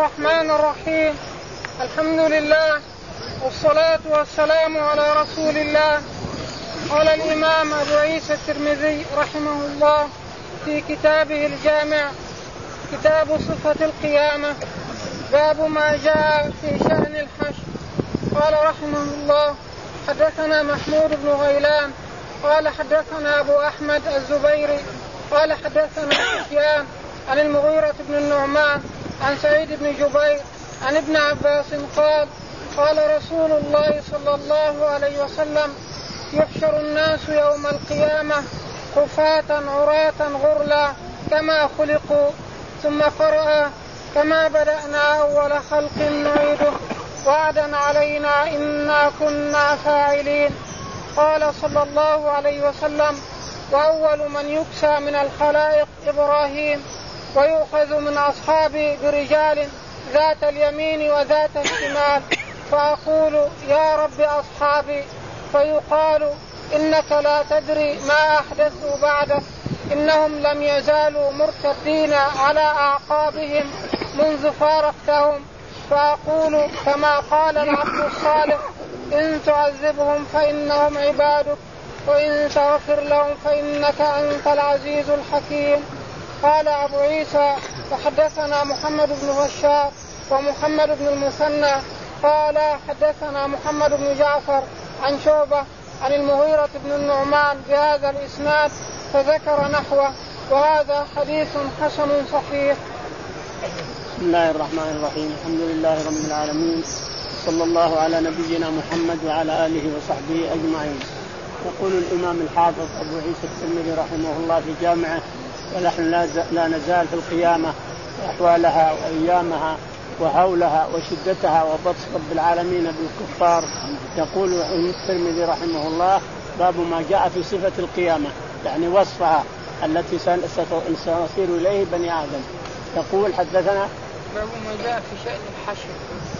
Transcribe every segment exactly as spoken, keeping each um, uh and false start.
الرحمن الرحيم. الحمد لله والصلاة والسلام على رسول الله. قال الإمام أبو عيسى الترمذي رحمه الله في كتابه الجامع كتاب صفة القيامة باب ما جاء في شأن الحشر. قال رحمه الله حدثنا محمود بن غيلان قال حدثنا أبو أحمد الزبيري قال حدثنا سفيان عن المغيرة بن النعمان عن سعيد بن جبير عن ابن عباس قال قال رسول الله صلى الله عليه وسلم يحشر الناس يوم القيامة خفاة عراة غرلا كما خلقوا، ثم قرأ كما بدأنا أول خلق نعيده وعدا علينا إنا كنا فاعلين. قال صلى الله عليه وسلم وأول من يكسى من الخلائق إبراهيم، ويؤخذ من أصحابي برجال ذات اليمين وذات الشمال، فأقول يا رب أصحابي، فيقال إنك لا تدري ما أحدثوا بعدك، إنهم لم يزالوا مرتدين على أعقابهم منذ فارقتهم. فأقول كما قال العبد الصالح إن تعذبهم فإنهم عبادك وإن تغفر لهم فإنك أنت العزيز الحكيم. قال أبو عيسى وحدثنا محمد بن بشار ومحمد بن المثنى قال حدثنا محمد بن جعفر عن شعبة عن المغيرة بن النعمان بهذا الإسناد فذكر نحوه، وهذا حديث حسن صحيح. بسم الله الرحمن الرحيم. الحمد لله رب العالمين، صلى الله على نبينا محمد وعلى آله وصحبه أجمعين. يقول الإمام الحافظ أبو عيسى الترمذي رحمه الله في جامعه ونحن لا نزال في القيامة وأحوالها وأيامها وهولها وشدتها وبطش رب العالمين بالكفار. يقول الترمذي رحمه الله باب ما جاء في صفة القيامة، يعني وصفها التي سنصير إليه بني آدم. يقول حدثنا باب ما جاء في شأن الحشر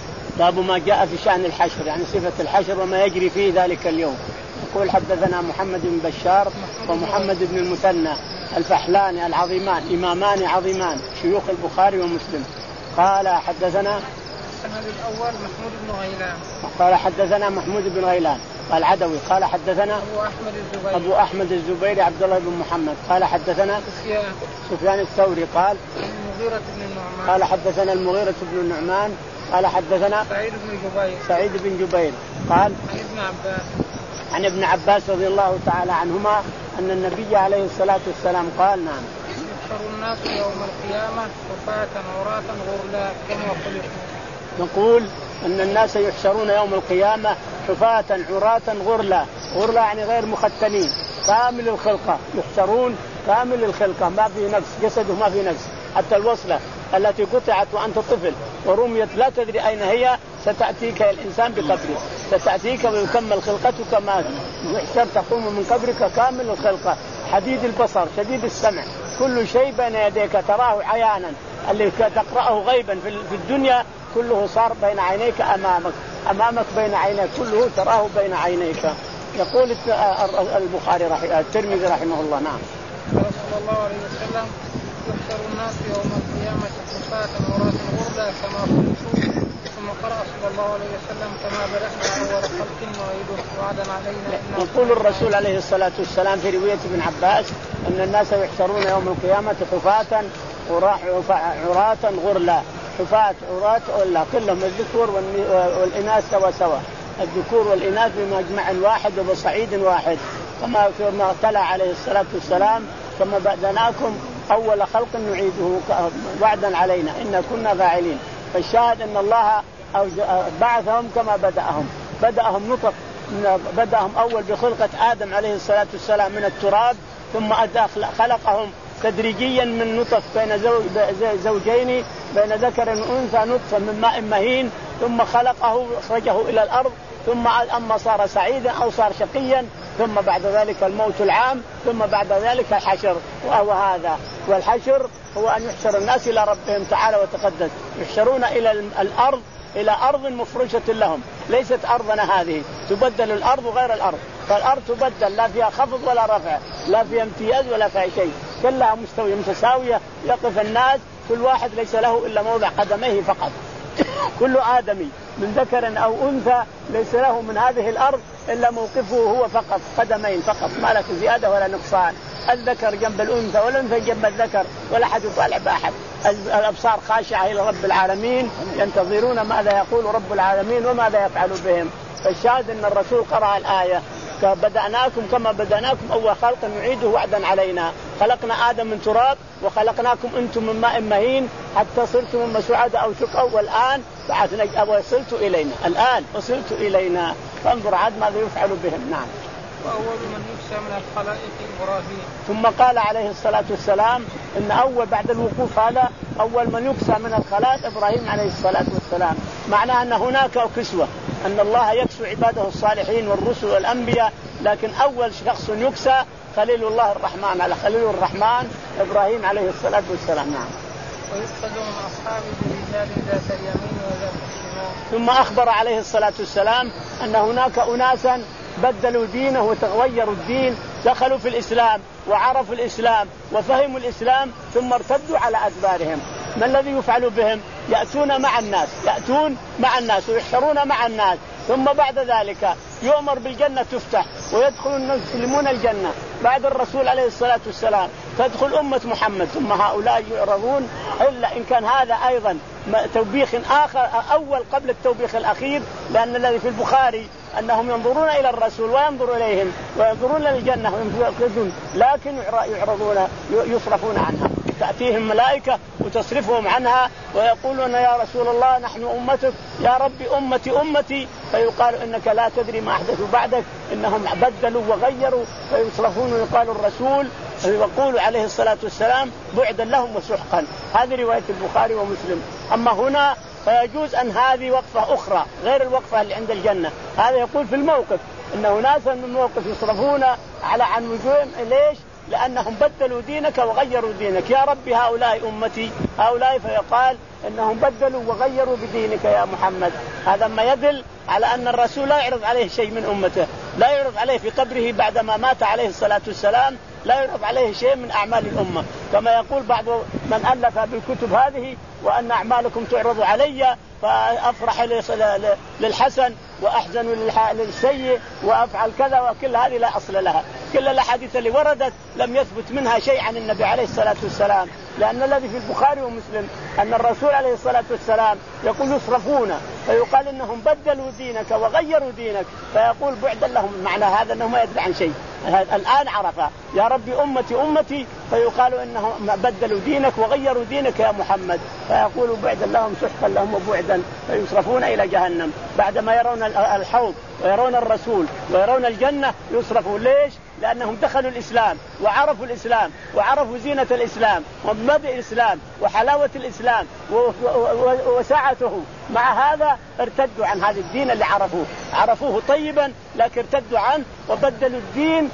باب ما جاء في شأن الحشر يعني صفة الحشر وما يجري فيه ذلك اليوم. يقول حدثنا محمد بن بشار ومحمد بن المثنى الفحلاني العظيمان إمامان عظيمان شيوخ البخاري ومسلم. قال حدثنا السند الأول محمود بن غيلان قال حدثنا محمود بن غيلان قال عدوي قال حدثنا أبو أحمد الزبيري أبو أحمد الزبيري عبد الله بن محمد قال حدثنا سفيان سفيان الثوري قال المغيرة بن النعمان قال حدثنا المغيرة بن النعمان قال حدثنا سعيد بن جبير سعيد بن جبير قال عن ابن عباس عن ابن عباس رضي الله تعالى عنهما أن النبي عليه الصلاة والسلام قال نعم يحشر الناس يوم القيامة خفاة عراة غرلا كما خلقوا. نقول أن الناس يحشرون يوم القيامة حفاة عراة غرلا، غرلا يعني غير مختنين كامل الخلقة، يحشرون كامل الخلقة ما في نقص، جسده ما في نقص، حتى الوصلة التي قطعت وأنت طفل ورميت لا تدري أين هي ستأتيك الإنسان بقبره، ستأتيك ويكمل خلقتك ما يحشر تقوم من قبرك كامل الخلقة، حديد البصر شديد السمع، كل شيء بين يديك تراه عيانا، اللي تقرأه غيبا في الدنيا كله صار بين عينيك أمامك، أمامك بين عينيك كله تراه بين عينيك. يقول البخاري رحمه الترمذي رحمه الله نعم صلى الله عليه وسلم يحشر الناس يوم القيامة خفاة عراة غرلا كما خلقوا، ثم قرأ صلى الله عليه وسلم كما بدأنا أول خلق نعيده وعدا علينا. يقول الرسول عليه الصلاة والسلام في رواية ابن عباس أن الناس يحشرون يوم القيامة حفاة عراة غرلا، حفاة عراة غرلا كلهم الذكور والإناث سوا سوا، الذكور والإناث بمجمع واحد وبصعيد واحد، كما فيما طلع عليه الصلاة والسلام كما بدأناكم أول خلق نعيده وعدا علينا إن كنا فاعلين. فالشاهد أن الله بعثهم كما بدأهم، بدأهم نطف، بدأهم أول بخلقة آدم عليه الصلاة والسلام من التراب، ثم خلقهم تدريجيا من نطف بين زوجين بين ذكر وأنثى نطفة من ماء مهين، ثم خلقه أخرجه إلى الأرض، ثم أما صار سعيدا أو صار شقيا، ثم بعد ذلك الموت العام، ثم بعد ذلك الحشر. وهو هذا، والحشر هو أن يحشر الناس إلى ربهم تعالى وتقدس، يحشرون إلى الأرض، إلى أرض مفروشة لهم، ليست أرضنا هذه، تبدل الأرض غير الأرض، فالأرض تبدل لا فيها خفض ولا رفع، لا فيها امتياز ولا فيها شيء، كلها مستوية متساوية، يقف الناس كل واحد ليس له إلا موضع قدميه فقط. كل آدمي من ذكر أو أنثى ليس له من هذه الأرض إلا موقفه هو فقط، قدمين فقط، ما لك زيادة ولا نقصان. الذكر جنب الأنثى والأنثى جنب الذكر، ولا أحد يطالع بأحد. الأبصار خاشعة إلى رب العالمين، ينتظرون ماذا يقول رب العالمين وماذا يفعل بهم. فالشاهد أن الرسول قرأ الآية بدأناكم كما بدأناكم أول خلق نعيده وعدا علينا. خلقنا آدم من تراب وخلقناكم أنتم من ماء مهين حتى صرتم من سعداء أو شقوا، والآن بعثنا وصلت إلينا، الآن وصلت إلينا، فانظر عاد ماذا يفعل بهم. نعم. وأول من يكسى من الخلائق إبراهيم. ثم قال عليه الصلاة والسلام إن أول بعد الوقوف هذا أول من يكسى من الخلائق إبراهيم عليه الصلاة والسلام. معناه أن هناك كسوة، أن الله يكسو عباده الصالحين والرسل والأنبياء، لكن أول شخص يكسى خليل الله الرحمن على خليل الرحمن إبراهيم عليه الصلاة والسلام. نعم. ويؤخذ من أصحابه برجال ذات اليمين وذات الشمال. ثم أخبر عليه الصلاة والسلام أن هناك أناسا بدلوا دينه وتغيروا الدين، دخلوا في الإسلام وعرفوا الإسلام وفهموا الإسلام ثم ارتدوا على أدبارهم. ما الذي يفعل بهم؟ يأتون مع الناس يأتون مع الناس ويحشرون مع الناس، ثم بعد ذلك يؤمر بالجنة تفتح ويدخل المسلمون الجنة بعد الرسول عليه الصلاة والسلام، تدخل أمة محمد، ثم هؤلاء يعرضون إلا إن كان هذا أيضا توبيخ آخر أول قبل التوبيخ الأخير، لأن الذي في البخاري أنهم ينظرون إلى الرسول وينظر إليهم وينظرون للجنة وينظرون، لكن يعرضون يصرفون عنها، تأتيهم ملائكة وتصرفهم عنها ويقولون يا رسول الله نحن أمتك، يا رب أمتي أمتي، فيقال إنك لا تدري ما أحدثوا بعدك، إنهم بدلوا وغيروا، فيصرفون ويقال الرسول يقول عليه الصلاة والسلام بعدا لهم وسحقا. هذه رواية البخاري ومسلم. أما هنا فيجوز أن هذه وقفة أخرى غير الوقفة اللي عند الجنة. هذا يقول في الموقف إنه ناسا من موقف يصرفون على عن وجوههم، ليش؟ لأنهم بدلوا دينك وغيروا دينك، يا رب هؤلاء أمتي هؤلاء، فيقال إنهم بدلوا وغيروا بدينك يا محمد. هذا ما يدل على أن الرسول لا يعرض عليه شيء من أمته، لا يعرض عليه في قبره بعدما مات عليه الصلاة والسلام، لا يعرض عليه شيء من أعمال الأمة، كما يقول بعض من ألف بالكتب هذه وأن أعمالكم تعرض علي فأفرح للحسن وأحزن للسيء وأفعل كذا، وكل هذه لا أصل لها. كل الأحاديث اللي وردت لم يثبت منها شيء عن النبي عليه الصلاة والسلام، لأن الذي في البخاري ومسلم أن الرسول عليه الصلاة والسلام يقول يصرفون، فيقال إنهم بدلوا دينك وغيروا دينك، فيقول بعدا لهم، معنى هذا أنه ما يدري عن شيء، الآن عرف يا ربي أمتي أمتي، فيقال إنهم بدلوا دينك وغيروا دينك يا محمد، فيقول بعدا لهم سحقا لهم وبعدا، فيصرفون إلى جهنم بعدما يرون الحوض ويرون الرسول ويرون الجنة يصرفوا. ليش؟ لأنهم دخلوا الإسلام وعرفوا الإسلام وعرفوا زينة الإسلام ومبادئ الإسلام وحلاوة الإسلام وسعته، مع هذا ارتدوا عن هذا الدين اللي عرفوه عرفوه طيبا، لكن ارتدوا عنه وبدلوا الدين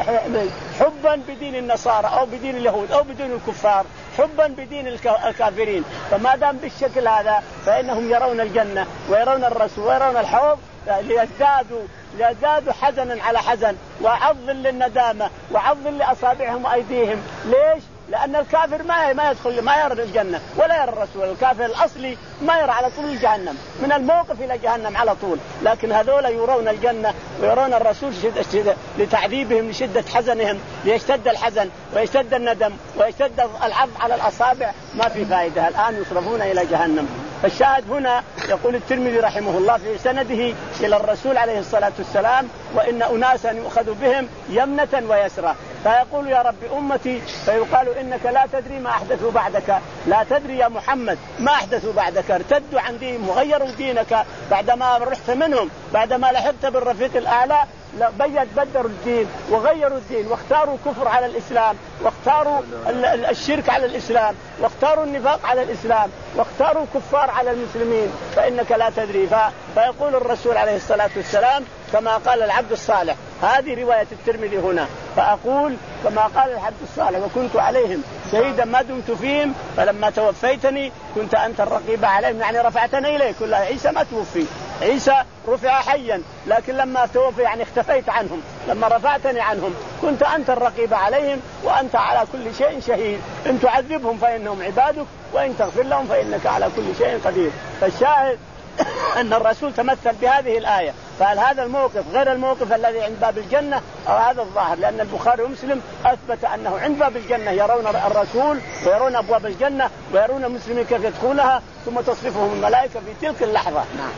حبا بدين النصارى أو بدين اليهود أو بدين الكفار، حبا بدين الكافرين. فما دام بالشكل هذا فإنهم يرون الجنة ويرون الرسول ويرون الحوض ليزدادوا ليزدادوا حزنا على حزن وعض للندامة وعض لأصابعهم وأيديهم. ليش؟ لأن الكافر ما ما يدخل ما يرى الجنة ولا يرى الرسول، الكافر الأصلي ما يرى على طول جهنم، من الموقف إلى جهنم على طول، لكن هذول يرون الجنة ويرون الرسول لتعذيبهم لشدة حزنهم، ليشتد الحزن ويشتد الندم ويشتد العض على الأصابع، ما في فائدة، الآن يصرفون إلى جهنم. فالشاهد هنا يقول الترمذي رحمه الله في سنده إلى الرسول عليه الصلاة والسلام وإن أناسا يؤخذ بهم يمنة ويسرى، فيقول يا رب أمتي، فيقال إنك لا تدري ما أحدثوا بعدك، لا تدري يا محمد ما أحدثوا بعدك، ارتدوا عن دينهم وغيروا دينك بعدما رحت منهم، بعدما لحقت بالرفيق الأعلى بيد بدروا الدين وغيروا الدين واختاروا الكفر على الإسلام واختاروا الشرك على الإسلام واختاروا النفاق على الإسلام واختاروا الكفار على المسلمين، فإنك لا تدري. فيقول الرسول عليه الصلاة والسلام كما قال العبد الصالح، هذه رواية الترمذي هنا، فأقول كما قال العبد الصالح وكنت عليهم شهيدا ما دمت فيهم فلما توفيتني كنت أنت الرقيب عليهم، يعني رفعتني إليك، كل عيسى ما توفي عيسى رفع حيا، لكن لما توفي يعني اختفيت عنهم، لما رفعتني عنهم كنت أنت الرقيب عليهم وأنت على كل شيء شهيد، إن تعذبهم فإنهم عبادك وإن تغفر لهم فإنك على كل شيء قدير. فالشاهد أن الرسول تمثل بهذه الآية. فهل هذا الموقف غير الموقف الذي عند باب الجنة أو هذا الظاهر؟ لأن البخاري ومسلم أثبت أنه عند باب الجنة يرون الرسول ويرون أبواب الجنة ويرون المسلمين كيف يدخلها ثم تصرفهم الملائكة في تلك اللحظة. نعم.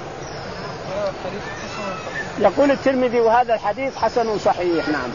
يقول الترمذي وهذا الحديث حسن صحيح. نعم.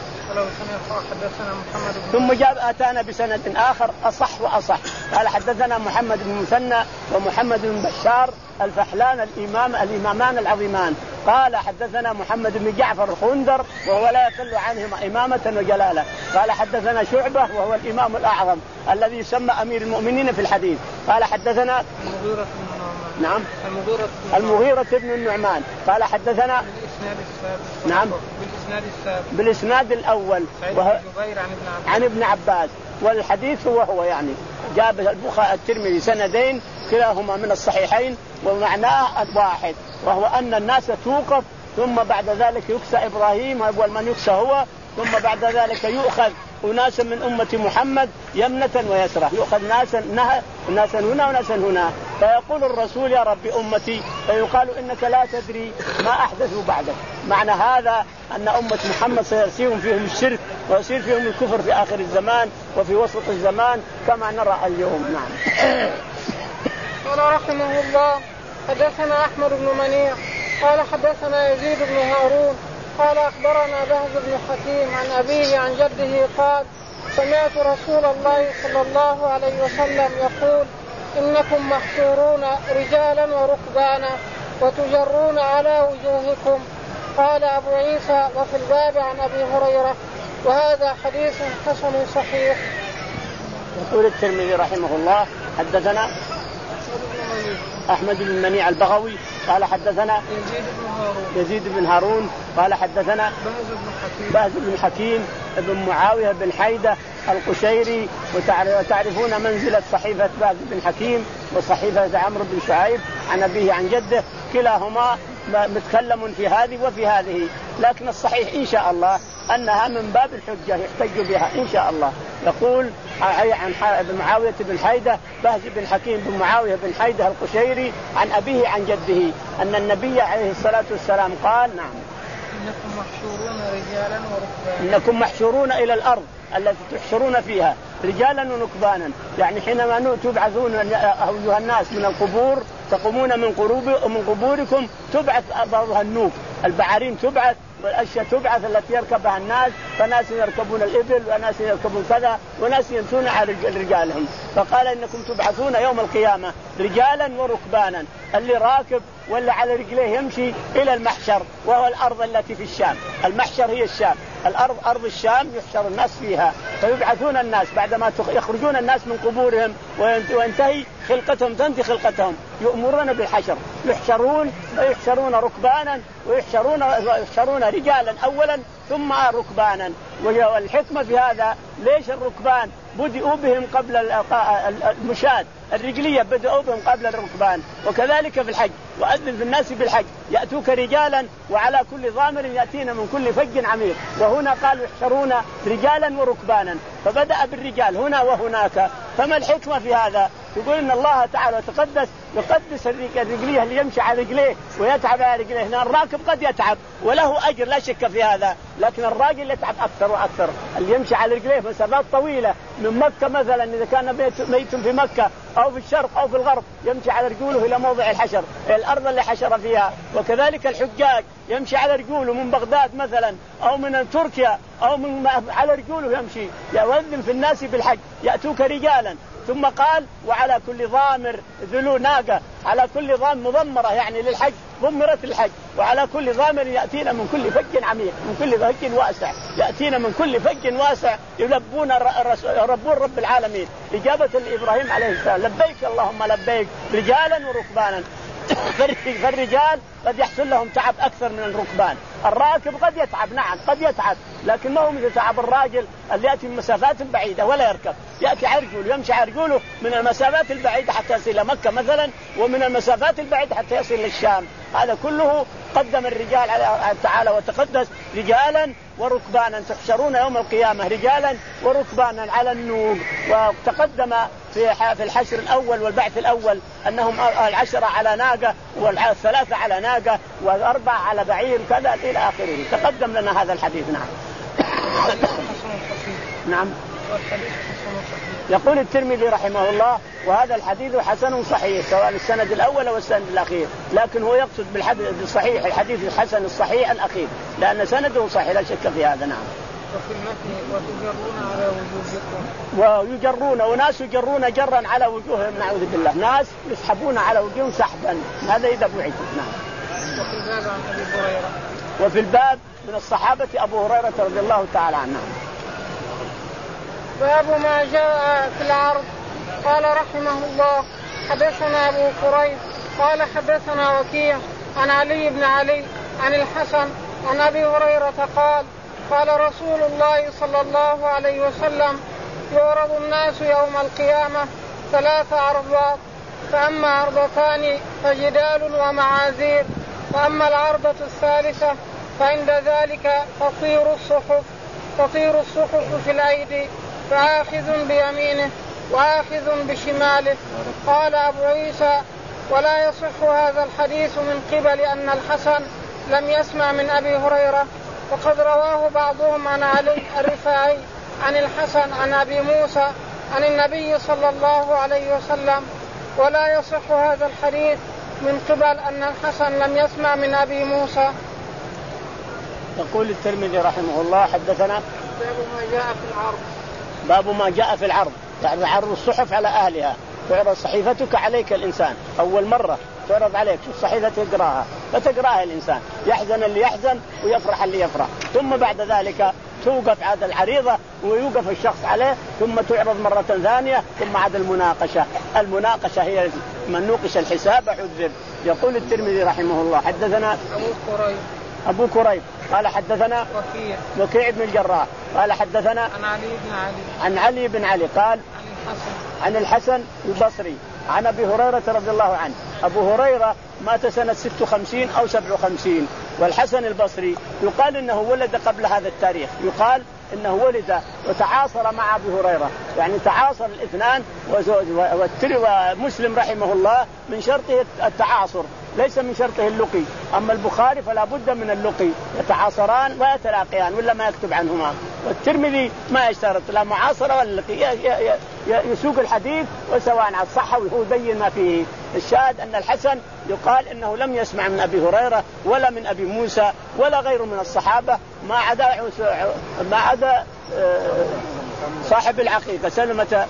ثم جاء أتانا بسند آخر أصح وأصح، قال حدثنا محمد بن مثنى ومحمد بن بشار الفحلان الإمام الإمامان العظيمان، قال حدثنا محمد بن جعفر الخندر وهو لا يقل عنهما إمامة وجلالة، قال حدثنا شعبة وهو الإمام الأعظم الذي يسمى أمير المؤمنين في الحديث، قال حدثنا المغيرة نعم المغيرة المغيرة بن النعمان قال حدثنا نعم بالإسناد السابق بالإسناد الأول وه... عن ابن عباس، والحديث هو هو يعني جاب البخاري الترمذي سندين كلاهما من الصحيحين ومعناه واحد، وهو أن الناس توقف ثم بعد ذلك يكسى إبراهيم أول من يكسى هو، ثم بعد ذلك يؤخذ وناسا من أمة محمد يمنة ويسرة، يؤخذ ناسا ناسا هنا وناسا هنا، فيقول الرسول يا رب أمتي، فيقال إنك لا تدري ما أحدثوا بعدك. معنى هذا أن أمة محمد سيصير فيهم الشرك ويصير فيهم الكفر في آخر الزمان وفي وسط الزمان كما نرى اليوم. نعم. قال رحمه الله حدثنا أحمد بن منيع قال حدثنا يزيد بن هارون قال أخبرنا بهز بن حكيم عن أبيه عن جده قال سمعت رسول الله صلى الله عليه وسلم يقول إنكم محشورون رجالا وركبانا وتجرون على وجوهكم. قال أبو عيسى وفي الباب عن أبي هريرة وهذا حديث حسن صحيح. يقول الترمذي رحمه الله حدثنا أحمد بن منيع البغوي قال حدثنا يزيد بن هارون يزيد بن هارون قال حدثنا بهز بن حكيم بن معاوية بن حيدة القشيري، وتعرفون منزلة صحيفة بهز بن حكيم وصحيفة عمرو بن شعيب عن أبيه عن جده، كلاهما متكلم في هذه وفي هذه، لكن الصحيح إن شاء الله أنها من باب الحجة يحتج بها إن شاء الله. يقول عن معاوية بن حيدة بهز بن حكيم بن معاوية بن حيدة القشيري عن أبيه عن جده أن النبي عليه الصلاة والسلام قال نعم إنكم محشورون رجالا وركبانا إنكم محشورون إلى الأرض التي تحشرون فيها رجالا ونكبانا، يعني حينما تبعثون أيها الناس من القبور تقومون من قبور من قبوركم تبعث بعضها النوك، البعارين تبعث والأشياء تبعث التي يركبها الناس، فناس يركبون الإبل وناس يركبون كذا وناس يمشون على رجالهم، فقال إنكم تبعثون يوم القيامة رجالا وركبانا، اللي راكب ولا على رجليه يمشي إلى المحشر وهو الأرض التي في الشام، المحشر هي الشام، الأرض أرض الشام يحشر الناس فيها، فيبعثون الناس بعدما يخرجون الناس من قبورهم وينتهي خلقتهم تنتهي خلقتهم يؤمرون بالحشر، يحشرون ويحشرون ركبانا ويحشرون يحشرون رجالا أولا ثم ركبانا. والحكمة في هذا ليش الركبان بدأوا بهم قبل المشاة الرجلية بدأوا بهم قبل الركبان، وكذلك في الحج وأذن في الناس بالحج يأتوك رجالا وعلى كل ضامر يأتين من كل فج عميق، وهنا قالوا يحشرون رجالا وركبانا فبدأ بالرجال هنا وهناك. فما الحكمة في هذا؟ يقول إن الله تعالى وتقدس يقدس الرجلية اللي يمشي على رجليه ويتعب على رجليه. هنا الراكب قد يتعب وله أجر لا شك في هذا، لكن الراجل يتعب أكثر وأكثر، اللي يمشي على رجليه مسافات طويلة من مكة مثلا إذا كان ميت في مكة أو في الشرق أو في الغرب يمشي على رجوله إلى موضع الحشر الأرض اللي حشر فيها. وكذلك الحجاج يمشي على رجوله من بغداد مثلا أو من تركيا أو من على رجوله يمشي يؤذن في الناس بالحج يأتوك رجالا. ثم قال وعلى كل ضامر ذلو ناقة، على كل ضامر مضمرة يعني للحج ضمرت الحج، وعلى كل ضامر يأتينا من كل فج عميق من كل فج واسع، يأتينا من كل فج واسع يلبون ربون رب العالمين. إجابة لإبراهيم عليه السلام لبيك اللهم لبيك رجالا وركبانا. فالرجال قد يحصل لهم تعب أكثر من الركبان، الراكب قد يتعب نعم قد يتعب لكن ما هو مثل تعب الراجل اللي يأتي من مسافات بعيدة ولا يركب، يأتي عرجل يمشي عرجله من المسافات البعيدة حتى يصل إلى مكة مثلا، ومن المسافات البعيدة حتى يصل للشام. هذا كله قدم الرجال على تعالى وتقدس رجالا وركبانا، تحشرون يوم القيامة رجالا وركبانا على النوق. وتقدم في في الحشر الأول والبعث الأول أنهم العشرة على ناقة والثلاثة على ناقة والأربعة على بعير كذا إلى آخره. تقدم لنا هذا الحديث. نعم. نعم. يقول الترمذي رحمه الله وهذا الحديث حسن صحيح، سواء السند الأول أو السند الأخير، لكن هو يقصد بالصحيح الحديث الحسن الصحيح الأخير لأن سنده صحيح لا شك في هذا. نعم. وفي المتن وتجرون على وجوهكم، ويجرون وناس يجرون جرا على وجوههم، نعوذ بالله، ناس يسحبون على وجوههم سحبا، هذا إذا بعث. نعم. وفي الباب عن أبي هريرة، وفي الباب من الصحابة أبو هريرة رضي الله تعالى عنه. باب ما جاء في العرض. قال رحمه الله حدثنا أبو كريب قال حدثنا وكيع عن علي بن علي عن الحسن عن أبي هريرة قال قال رسول الله صلى الله عليه وسلم يعرض الناس يوم القيامة ثلاث عرضات، فأما عرضتان فجدال ومعاذير، وأما العرضة الثالثة فعند ذلك تطير الصحف تطير الصحف في الأيدي، فآخذ بيمينه وآخذ بشماله. قال أبو عيسى ولا يصح هذا الحديث من قبل أن الحسن لم يسمع من أبي هريرة، وقد رواه بعضهم عن علي الرفاعي عن الحسن عن أبي موسى عن النبي صلى الله عليه وسلم، ولا يصح هذا الحديث من قبل أن الحسن لم يسمع من أبي موسى. يقول الترمذي رحمه الله حدثنا باب ما جاء في العرض. باب ما جاء في العرض، يعني عرض الصحف على أهلها. تعرض صحيفتك عليك الإنسان أول مرة تعرض عليك، شوف صحيفة تقرأها فتقرأها الإنسان، يحزن اللي يحزن ويفرح اللي يفرح، ثم بعد ذلك توقف عاد العريضة ويوقف الشخص عليه، ثم تعرض مرة ثانية، ثم عاد المناقشة. المناقشة هي من نوقش الحساب عذب. يقول الترمذي رحمه الله حدثنا أبو كريب أبو كريب قال حدثنا وكيع وكيع بن الجراح قال حدثنا عن علي بن علي عن علي بن علي قال عن الحسن عن الحسن البصري عن أبي هريرة رضي الله عنه. أبو هريرة مات سنة ستة وخمسين أو سبعة وخمسين، والحسن البصري يقال إنه ولد قبل هذا التاريخ، يقال إنه ولد وتعاصر مع أبي هريرة، يعني تعاصر الاثنان. ومسلم رحمه الله من شرطه التعاصر ليس من شرطه اللقي، أما البخاري فلا بد من اللقي، يتعاصران ويتلاقيان ولا ما يكتب عنهما. والترمذي ما يشترط لا معاصرة ولا لقي، يسوق الحديث وسواء عن صحة وهو يبين ما فيه. الشاهد أن الحسن يقال إنه لم يسمع من أبي هريرة ولا من أبي موسى ولا غيره من الصحابة، ما عدا ما عدا صاحب العقيقة سلمة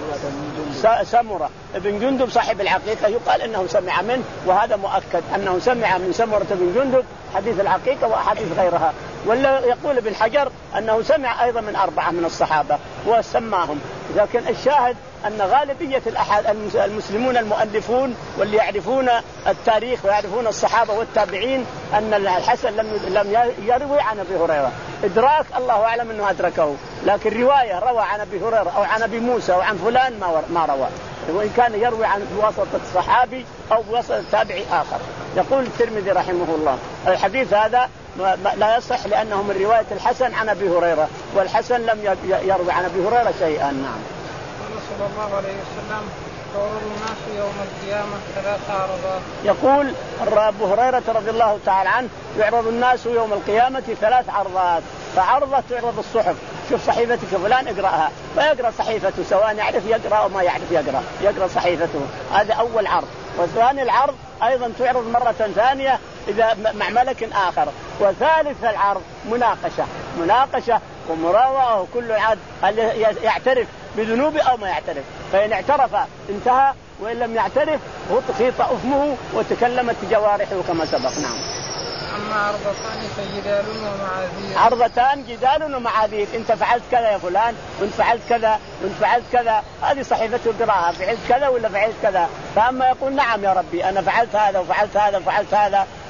سمرة ابن جندب صاحب العقيقة، يقال إنه سمع منه، وهذا مؤكد أنه سمع من سمرة بن جندب حديث العقيقة وأحاديث غيرها. ولا يقول ابن حجر أنه سمع أيضا من أربعة من الصحابة وسماهم. لكن الشاهد أن غالبية المسلمون المؤلفون واللي يعرفون التاريخ ويعرفون الصحابة والتابعين أن الحسن لم لم يروي عن أبي هريرة، إدراك الله أعلم أنه أدركه، لكن رواية روى عن أبي هريرة أو عن أبي موسى أو عن فلان ما ما روى، وإن كان يروي عن بواسطة الصحابي أو بواسطة تابعي آخر. يقول الترمذي رحمه الله الحديث هذا لا يصح لأنه من رواية الحسن عن أبي هريرة، والحسن لم يروي عن أبي هريرة شيئا. نعم. صلى الله عليه وسلم يعرض الناس يوم القيامة ثلاث عرضات. يقول أبو هريرة رضي الله تعالى عنه يعرض الناس يوم القيامة ثلاث عرضات، فعرضة تعرض الصحف، شوف صحيفتك فلان اقرأها، فيقرأ صحيفته سواء يعرف يقرأ أو ما يعرف يقرأ، يقرأ صحيفته، هذا أول عرض. والثاني العرض أيضا تعرض مرة ثانية إذا مع ملك آخر. وثالث العرض مناقشة مناقشة ومراوغة، وكل عاد هل يعترف بذنوبه أو ما يعترف، فإن اعترف انتهى، وإن لم يعترف خيط أفمه وتكلمت جوارحه كما سبق. نعم. أما عرضتان فجدال ومعاذير. عرضتان جدال ومعاذير، أنت فعلت كذا يا فلان وأنت فعلت كذا وأنت فعلت كذا، هذه صحيفته قراءة، فعلت كذا ولا فعلت كذا، فأما يقول نعم يا ربي أنا فعلت هذا وفعلت هذا وفعلت هذا،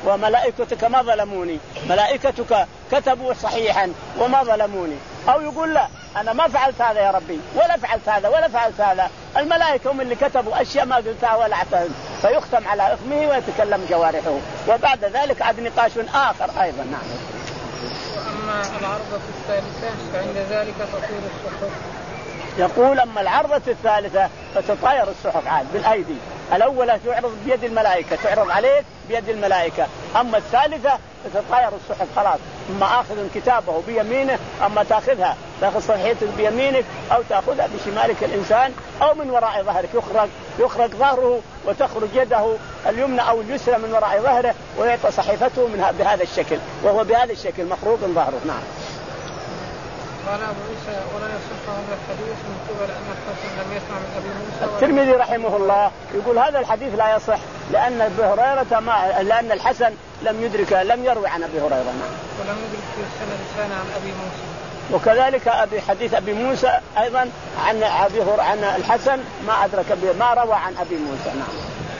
وملائكتك ما ظلموني، ملائكتك كتبوا صحيحا وما ظلموني. أو يقول لا أنا ما فعلت هذا يا ربي ولا فعلت هذا ولا فعلت هذا، الملائكة هم اللي كتبوا أشياء ما قلتها ولا اعتذر، فيختم على إثمه ويتكلم جوارحه. وبعد ذلك عاد نقاش آخر أيضا. نعم. وأما العرضة الثالثة فعند ذلك تطير الصحف. يقول أما العرضة الثالثة فتطاير الصحف عاد بالأيدي. الأولى تعرض بيد الملائكة، تعرض عليك بيد الملائكة. أما الثالثة فتطاير الصحف خلاص، أما آخذ كتابه بيمينه، أما تأخذها تأخذ صحيحتك بيمينك أو تأخذها بشمالك الإنسان أو من وراء ظهرك، يخرج يخرج ظهره وتخرج يده اليمنى أو اليسرى من وراء ظهره ويعطى صحيفته من بهذا الشكل، وهو بهذا الشكل مخروق ظهره. نعم. قال أبو عيسى ولا يصح هذا الحديث من قبل أن الحسن لم يسمع من أبي موسى. الترمذي رحمه الله يقول هذا الحديث لا يصح لأن أبي هريرة ما لأن الحسن لم يدرك لم يروي عن أبي هريرة. نعم. ولم يدرك في السنة الثانية عن أبي موسى. وكذلك أبي حديث أبي موسى أيضا عن أبي هر عن الحسن ما أدرك به ما روى عن أبي موسى. نعم.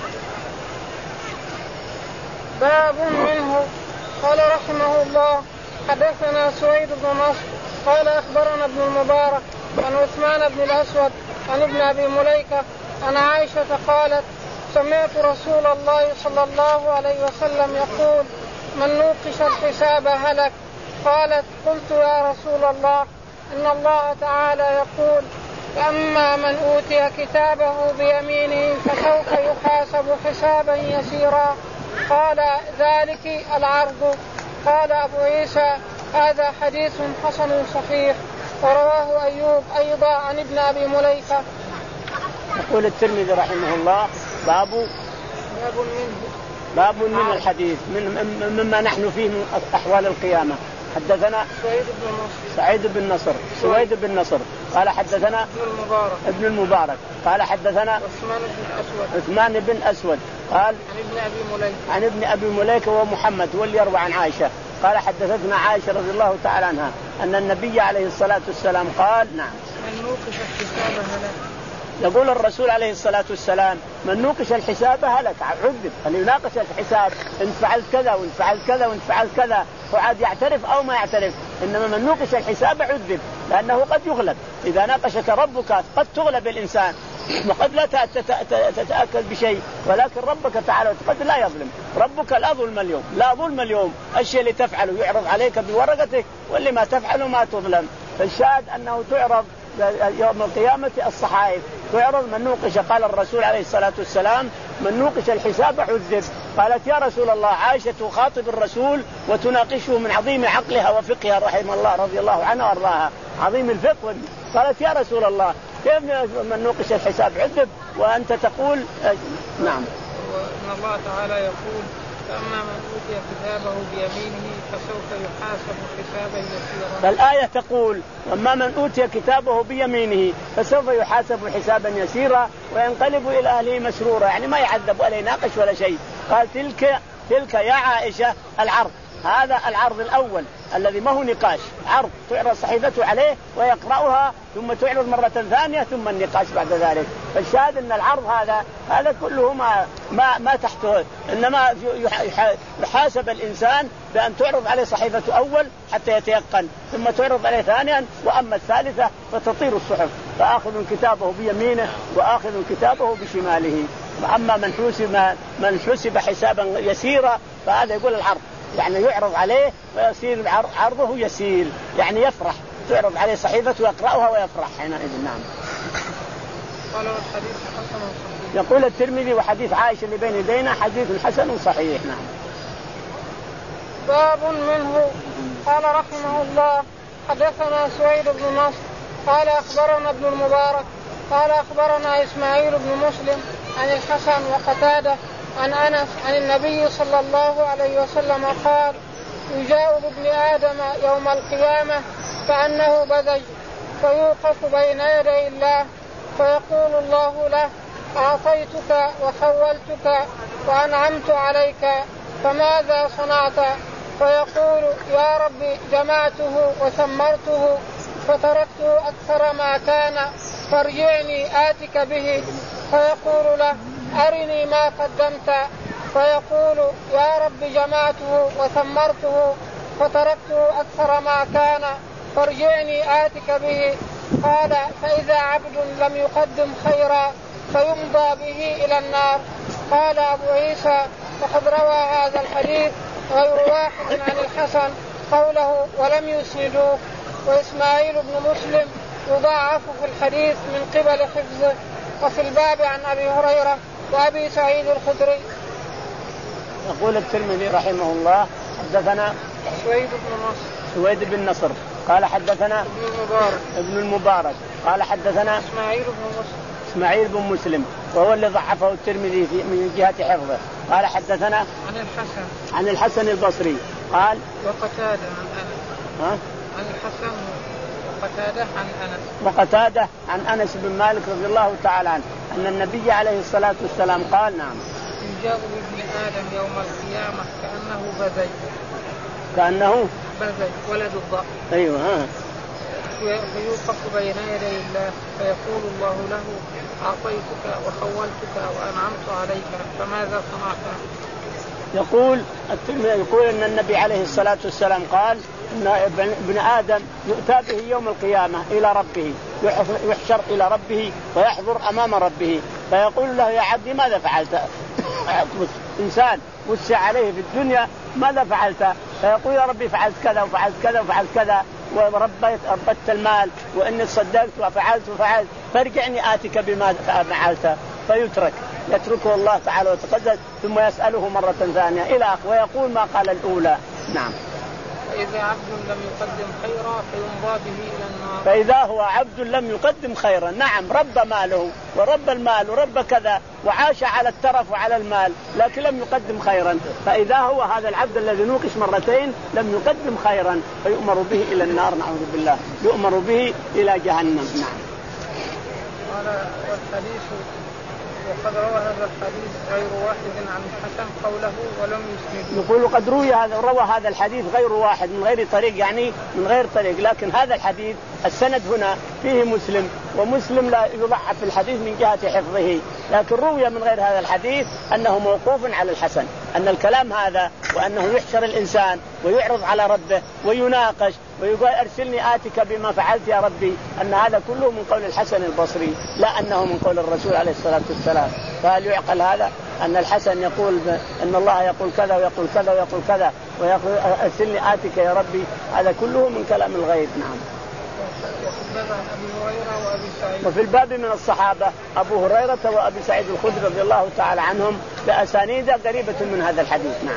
باب منه. قال رحمه الله حدثنا سويد بن نصر قال أخبرنا ابن المبارك عن عثمان بن الأسود عن ابن أبي مليكة عن عائشة قالت سمعت رسول الله صلى الله عليه وسلم يقول من نوقش الحساب هلك. قالت قلت يا رسول الله إن الله تعالى يقول فأما من أوتي كتابه بيمينه فسوف يحاسب حسابا يسيرا. قال ذلك العرض. قال أبو عيسى هذا حديث حسن صحيح ورواه أيوب أيضا عن ابن أبي مليكة. يقول الترمذي رحمه الله باب باب منه باب من الحديث من مما نحن فيه من أحوال القيامة. حدثنا سعيد بن نصر سعيد بن نصر سويد بن نصر قال حدثنا ابن المبارك ابن المبارك قال حدثنا عثمان بن أسود عثمان بن أسود قال عن ابن أبي مليكة عن ابن أبي مليكة ومحمد واللي يروى عن عائشة قال حدثتنا عائشة رضي الله تعالى عنها أن النبي عليه الصلاة والسلام قال نعم من نوقش الحساب هلك. يقول الرسول عليه الصلاة والسلام من نوقش الحساب هلك عذب. اللي يناقش الحساب إن فعلت كذا وإن فعلت كذا وإن فعلت كذا وعاد يعترف أو ما يعترف، إنما من نوقش الحساب عذب لأنه قد يغلب. إذا ناقشك ربك قد تغلب الإنسان وقد لا تتأكد بشيء، ولكن ربك تعالى قد لا يظلم. ربك لا ظلم اليوم، لا ظلم اليوم. الشيء اللي تفعله يعرض عليك بورقتك واللي ما تفعله ما تظلم. فالشاهد أنه تعرض يوم القيامة الصحائف تعرض من نوقش. قال الرسول عليه الصلاة والسلام من نوقش الحساب عذب. قالت يا رسول الله عائشة تخاطب الرسول وتناقشه من عظيم عقلها وفقهها رحمه الله رضي الله عنها وارضاها عظيم الفقه. قالت يا رسول الله كيف من نوقش الحساب عذب وأنت تقول نعم. وإن الله تعالى يقول فأما من أوتي كتابه بيمينه فسوف يحاسب حسابا يسيرا. فالآية تقول أما من أوتي كتابه بيمينه فسوف يحاسب حسابا يسيرا وينقلب إلى أهله مسرورا، يعني ما يعذب ولا يناقش ولا شيء. قال تلك تلك يا عائشة العرض. هذا العرض الأول الذي ما هو نقاش، عرض تعرض صحيفته عليه ويقرأها ثم تعرض مرة ثانية ثم النقاش بعد ذلك. فالشاهد أن العرض هذا هذا كله ما ما, ما تحته، إنما يحاسب الإنسان بأن تعرض عليه صحيفته أول حتى يتيقن ثم تعرض عليه ثانيا، وأما الثالثة فتطير الصحف فآخذ كتابه بيمينه وآخذ كتابه بشماله. وأما من حسب من حسب حسابا يسيرا فهذا يقول العرض، يعني يعرض عليه ويصير عرضه يسير، يعني يفرح، تعرض عليه صحيفة ويقرأها ويفرح حينئذ. نعم. قال الحديث حسن صحيح. يقول الترمذي وحديث عائشة اللي بين يدينا حديث حسن صحيح. نعم. باب منه. قال رحمه الله حدثنا سويد بن نصر قال أخبرنا ابن المبارك قال أخبرنا إسماعيل بن مسلم عن الحسن وقتادة عن أنس عن النبي صلى الله عليه وسلم قال يجاء بابن آدم يوم القيامة كأنه بذج فيوقف بين يدي الله فيقول الله له أعطيتك وخولتك وأنعمت عليك فماذا صنعت؟ فيقول يا ربي جمعته وثمرته فتركته أكثر ما كان فارجعني آتك به. فيقول له أرني ما قدمت فيقول يا رب جمعته وثمرته فتركته أكثر ما كان فارجعني آتك به. قال فإذا عبد لم يقدم خيرا فيمضى به إلى النار. قال أبو عيسى وقد روى هذا الحديث غير واحد عن الحسن قوله ولم يسندوه. وإسماعيل بن مسلم يضاعف في الحديث من قبل حفظه. وفي الباب عن أبي هريرة وأبي سعيد الخدري. يقول الترمذي رحمه الله حدثنا سويد بن نصر سويد بن نصر قال حدثنا ابن المبارك ابن المبارك قال حدثنا إسماعيل بن مسلم إسماعيل بن مسلم وهو اللي ضعفه الترمذي من جهة حفظه. قال حدثنا عن الحسن عن الحسن البصري قال وقتادة عن أنس ها؟ عن الحسن وقتادة عن أنس وقتادة عن أنس بن مالك رضي الله تعالى عنه أن النبي عليه الصلاة والسلام قال نعم يجاء بابن آدم يوم القيامة كأنه بزي كأنه بزي ولد الضأن. أيوه ها. فيوقف بين يدي الله فيقول الله له أعطيتك وخولتك وأنعمت عليك فماذا صنعت؟ يقول يقول أن النبي عليه الصلاة والسلام قال إن ابن آدم يؤتى به يوم القيامة إلى ربه يحشر إلى ربه ويحضر أمام ربه فيقول له يا عبدي ماذا فعلت؟ إنسان وسع عليه في الدنيا ماذا فعلت؟ فيقول يا ربي فعلت كذا وفعلت كذا وفعلت كذا وربيت ربت المال وإني صدقت وفعلت وفعلت فارجعني آتك بما فعلت. فيترك يتركه الله تعالى وتقدس ثم يسأله مرة ثانية إلى آخره ويقول ما قال الأولى. نعم. فإذا عبد لم يقدم خيرا فيمضى به إلى النار. فإذا هو عبد لم يقدم خيرا نعم رب ماله ورب المال ورب كذا وعاش على الترف وعلى المال لكن لم يقدم خيرا فإذا هو هذا العبد الذي نوقش مرتين لم يقدم خيرا فيؤمر به إلى النار نعوذ بالله يؤمر به إلى جهنم. نعم. قال والحديث وقد روى هذا الحديث غير واحد عن الحسن قوله ولم يسند. يقول قد روي هذا روى هذا الحديث غير واحد من غير طريق يعني من غير طريق لكن هذا الحديث السند هنا فيه مسلم ومسلم لا يضعف في الحديث من جهة حفظه لكن روي من غير هذا الحديث أنه موقوف على الحسن أن الكلام هذا وأنه يحشر الإنسان ويعرض على ربه ويناقش ويقول أرسلني آتك بما فعلت يا ربي أن هذا كله من قول الحسن البصري لا أنه من قول الرسول عليه الصلاة والسلام. فهل يعقل هذا أن الحسن يقول أن الله يقول كذا ويقول كذا ويقول كذا ويقول أرسلني آتك يا ربي هذا كله من كلام الغيب. نعم. وفي الباب من الصحابة أبو هريرة وأبي سعيد الخدري رضي الله تعالى عنهم بأسانيد قريبة من هذا الحديث. نعم.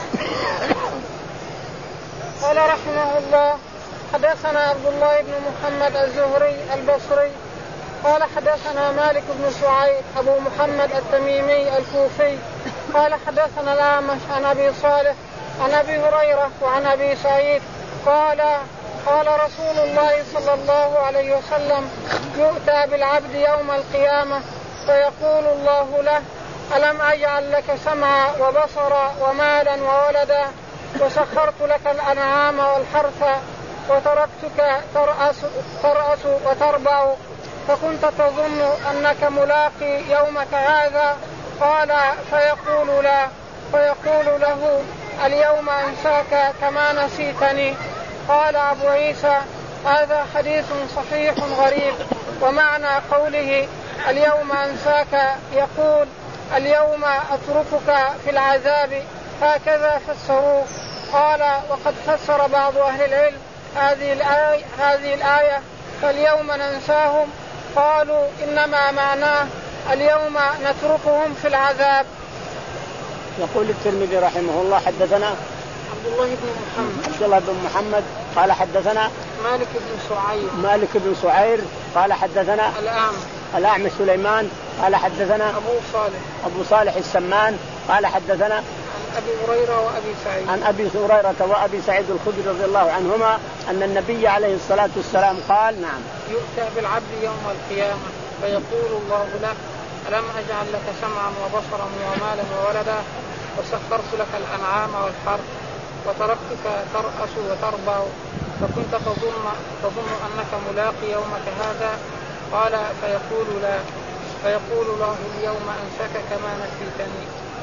قال رحمه الله حدثنا عبد الله بن محمد الزهري البصري قال حدثنا مالك بن سعيد أبو محمد التميمي الكوفي قال حدثنا الأعمش عن أبي صالح عن أبي هريرة وعن أبي سعيد قال قال رسول الله صلى الله عليه وسلم يؤتى بالعبد يوم القيامة فيقول الله له ألم أجعل لك سمعا وبصرا ومالا وولدا وسخرت لك الأنعام والحرث وتركتك ترأس, ترأس وتربع فكنت تظن أنك ملاقي يومك هذا قال فيقول لا فيقول له اليوم أنساك كما نسيتني. قال أبو عيسى هذا حديث صحيح غريب ومعنى قوله اليوم أنساك يقول اليوم أتركك في العذاب هكذا فسروه. قال وقد فسر بعض أهل العلم هذه الآية, هذه الآية فاليوم ننساهم قالوا إنما معناه اليوم نتركهم في العذاب. يقول الترمذي رحمه الله حدثنا عبد الله بن محمد عبد الله بن محمد قال حدثنا مالك بن سعير مالك بن سعير قال حدثنا الأعمش الأعمش سليمان قال حدثنا أبو صالح أبو صالح السمان قال حدثنا عن أبي هريرة وأبي سعيد عن أبي هريرة وأبي سعيد الخدري رضي الله عنهما أن النبي عليه الصلاة والسلام قال نعم يؤتى بالعبد يوم القيامة فيقول الله له ألم أجعل لك سمعا وبصرا ومالا وولدا وسخرت لك الأنعام والحرث وتركتك ترأس وتربع فكنت تظن, تظن أنك ملاقي يومك هذا قال فيقول لا فيقول له اليوم أنساك كما نسيتني.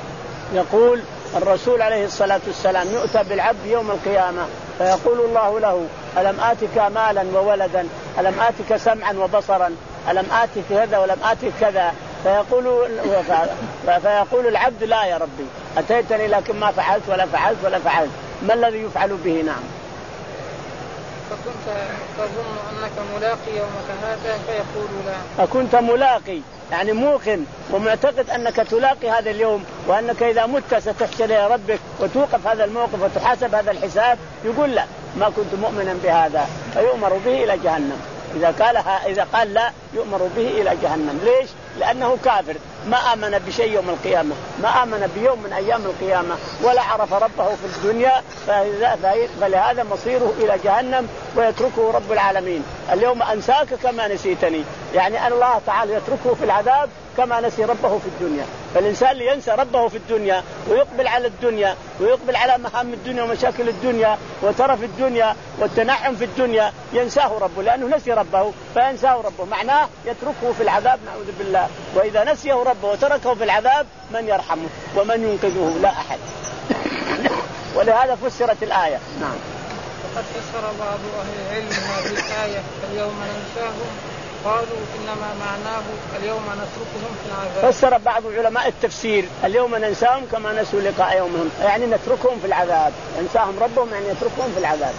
يقول الرسول عليه الصلاة والسلام يؤتى بالعبد يوم القيامة فيقول الله له ألم آتك مالا وولدا، ألم آتك سمعا وبصرا، ألم آتك كذا ولم آتك كذا، فيقول فيقول العبد لا يا ربي أتيتني لكن ما فعلت ولا فعلت ولا فعلت. ما الذي يفعل به؟ نعم. فكنت تظن أنك ملاقي يومك هذا فيقول لا. أكنت ملاقي يعني موقن ومعتقد أنك تلاقي هذا اليوم وأنك إذا مت ستحشر إلى ربك وتوقف هذا الموقف وتحاسب هذا الحساب، يقول لا ما كنت مؤمنا بهذا فيؤمر به إلى جهنم. إذا قالها إذا قال لا يؤمر به إلى جهنم. ليش؟ لأنه كافر ما آمن بشيء يوم القيامة، ما آمن بيوم من أيام القيامة ولا عرف ربه في الدنيا، فلهذا مصيره إلى جهنم ويتركه رب العالمين. اليوم أنساك كما نسيتني، يعني أن الله تعالى يتركه في العذاب كما نسي ربه في الدنيا. فالإنسان اللي ينسى ربه في الدنيا ويقبل على الدنيا ويقبل على مهام الدنيا ومشاكل الدنيا وترف الدنيا والتنعم في الدنيا ينساه ربه لأنه نسي ربه فينساه ربه، معناه يتركه في العذاب نعوذ بالله. وإذا نسيه ربه وتركه في العذاب من يرحمه ومن ينقذه؟ لا أحد. ولهذا فسرت الآية. نعم. وقد فسر بعض أهل العلم هذه الآية اليوم ننساهم قالوا إنما معناه اليوم نتركهم في العذاب. فسر بعض علماء التفسير اليوم ننساهم كما نسوا لقاء يومهم، يعني نتركهم في العذاب، ينساهم ربهم يعني يتركهم في العذاب.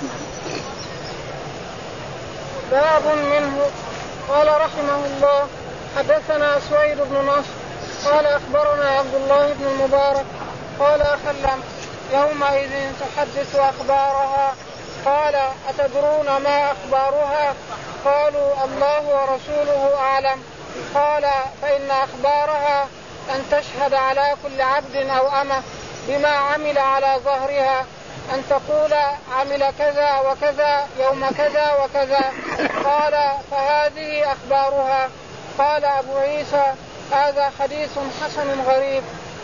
باب منه. قال رحمه الله حدثنا سويد بن نصر قال أخبرنا عبد الله بن المبارك قال أخلم يومئذ تحدث أخبارها. قال أتدرون ما أخبارها؟ قالوا الله ورسوله أعلم. قال فإن أخبارها أن تشهد على كل عبد أو أمة بما عمل على ظهرها، أن تقول عمل كذا وكذا يوم كذا وكذا. قال فهذه أخبارها. قال أبو عيسى هذا حديث حسن غريب.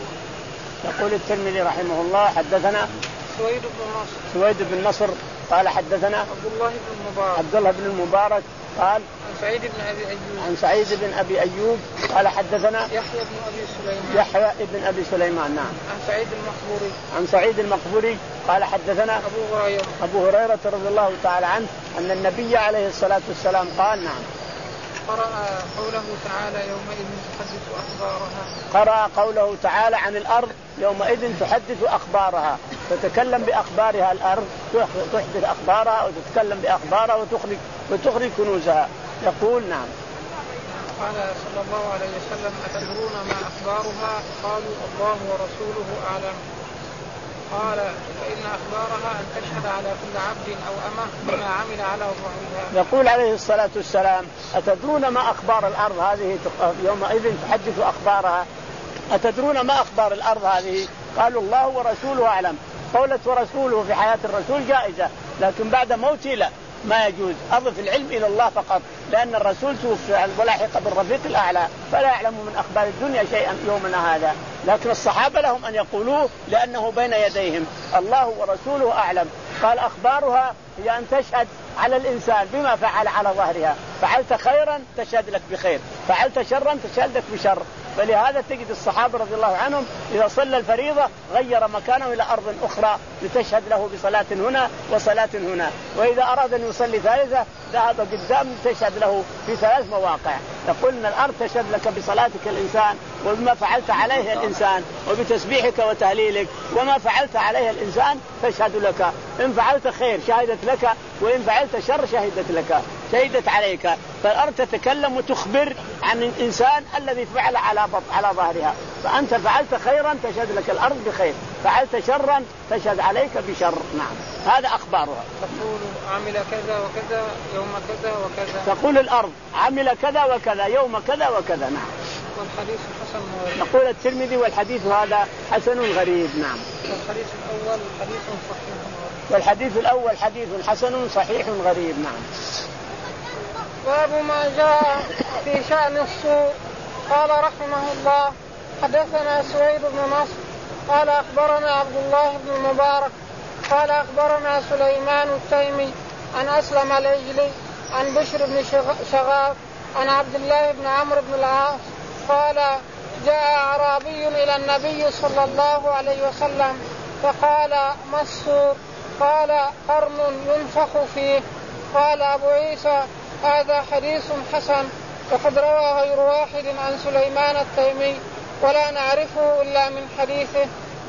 يقول الترمذي رحمه الله حدثنا سويد بن نصر سويد بن نصر قال حدثنا عبد الله بن المبارك عبد الله بن المبارك قال عن سعيد بن أبي أيوب عن سعيد بن أبي أيوب قال حدثنا يحيى بن أبي سليمان يحيى بن أبي سليمان نعم عن سعيد المقبوري عن سعيد المقبوري قال حدثنا أبو هريرة أبو هريرة رضي الله تعالى عنه أن النبي عليه الصلاة والسلام قال نعم قرأ قوله تعالى يومئذ تحدث أخبارها. قرأ قوله تعالى عن الأرض يومئذ تحدث أخبارها، تتكلم بأخبارها الأرض، تحدث أخبارها وتتكلم بأخبارها وتخرج وتخرج كنوزها. يقول نعم. قال صلى الله عليه وسلم أتدرون ما أخبارها؟ قالوا الله ورسوله أعلم. قال فإن أخبارها أن تشهد على كل عبد أو أمة بما عمل على ظهرها. يقول عليه الصلاة والسلام أتدرون ما أخبار الأرض هذه يومئذ تحدث أخبارها؟ أتدرون ما أخبار الأرض هذه؟ قالوا الله ورسوله أعلم. قولة ورسوله في حياة الرسول جائزة، لكن بعد موته لا ما يجوز. أضف العلم إلى الله فقط، لأن الرسول توفي ولحق بالرفيق الأعلى فلا يعلم من أخبار الدنيا شيئا يومنا هذا، لكن الصحابة لهم أن يقولوه لأنه بين يديهم. الله ورسوله أعلم. قال أخبارها هي أن تشهد على الإنسان بما فعل على ظهرها، فعلت خيرا تشهد لك بخير، فعلت شرا تشهد لك بشر. فلهذا تجد الصحابة رضي الله عنهم إذا صلى الفريضة غير مكانه إلى أرض أخرى لتشهد له بصلاة هنا وصلاة هنا، وإذا أراد أن يصلي ثالثة ذهب قدام تشهد له في ثلاث مواقع. يقول أن الأرض تشهد لك بصلاتك الإنسان وبما فعلت عليه الإنسان وبتسبيحك وتهليلك، وما فعلت عليه الإنسان تشهد لك. إن فعلت خير شهدت لك، وإن فعلت شر شهدت لك شهدت عليك. فالأرض تتكلم وتخبر عن الإنسان الذي فعل على على ظهرها. فأنت فعلت خيرا تشهد لك الأرض بخير، فعلت شرا تشهد عليك بشر. نعم هذا أخبارها. تقول عمل كذا وكذا يوم كذا وكذا. تقول الأرض عمل كذا وكذا يوم كذا وكذا. نعم. والحديث حسن غريب. يقول الترمذي والحديث هذا حسن غريب. نعم. والحديث الأول حديث صحيح غريب. والحديث الأول حديث حسن صحيح غريب. نعم. باب ما جاء في شأن السوء. قال رحمه الله حدثنا سويد بن نصر قال أخبرنا عبد الله بن المبارك قال أخبرنا سليمان التيمي عن أسلم العجلي عن بشر بن شغاف عن عبد الله بن عمرو بن العاص قال جاء أعرابي إلى النبي صلى الله عليه وسلم فقال ما الصور؟ قال قرن ينفخ فيه. قال أبو عيسى هذا حديث حسن وقد روى غير واحد عن سليمان التيمي ولا نعرفه إلا من حديثه.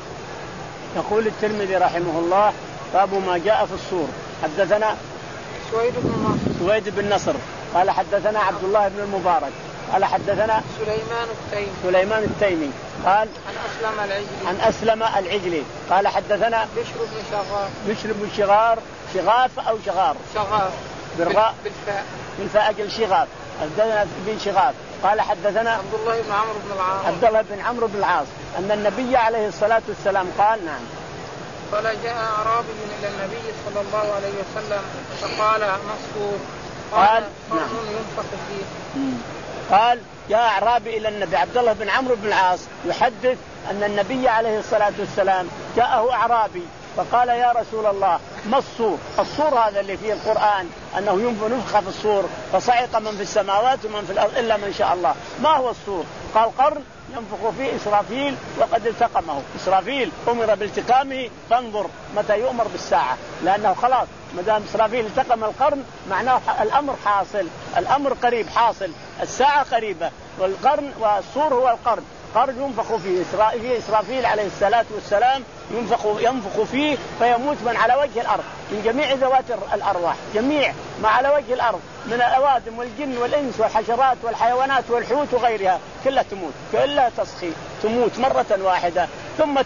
يقول الترمذي رحمه الله باب ما جاء في الصور. حدثنا سويد بن نصر سويد بن نصر قال حدثنا عبد الله بن المبارك قال حدثنا سليمان التيمي سليمان التيمي قال عن أسلم العجلي عن أسلم العجلي قال حدثنا بشر بن شغار بشر بن شغار شغاف أو شغار شغار بالراء بالفاء بالفاء أجل شغاف حدثنا بن شغاف قال حدثنا عبد الله بن عمرو بن العاص عبد الله بن عمرو بن العاص أن النبي عليه الصلاة والسلام قال نعم قال جاء أعرابي إلى النبي صلى الله عليه وسلم فقال مسطور قال قرن نعم ينفخ فيه. قال جاء أعرابي إلى النبي عبد الله بن عمرو بن العاص يحدث أن النبي عليه الصلاة والسلام جاءه أعرابي فقال يا رسول الله ما الصور؟ الصور هذا اللي فيه القرآن أنه ينفخ في الصور فصعق من في السماوات ومن في الأرض إلا من شاء الله. ما هو الصور؟ قال قرن ينفخ فيه إسرافيل وقد التقمه. إسرافيل أمر بالتقامه فانظر متى يؤمر بالساعة لأنه خلاص ما دام إسرافيل التقم القرن معناه الأمر حاصل الأمر قريب حاصل الساعة قريبة. والقرن والصور هو القرن قرن ينفخ فيه إسرائيل إسرافيل عليه الصلاة والسلام ينفخ ينفخ فيه فيموت من على وجه الأرض من جميع ذوات الأرواح جميع ما على وجه الأرض من الأوادم والجن والإنس والحشرات والحيوانات والحوت وغيرها كلها تموت كلها تصخي تموت مرة واحدة ثم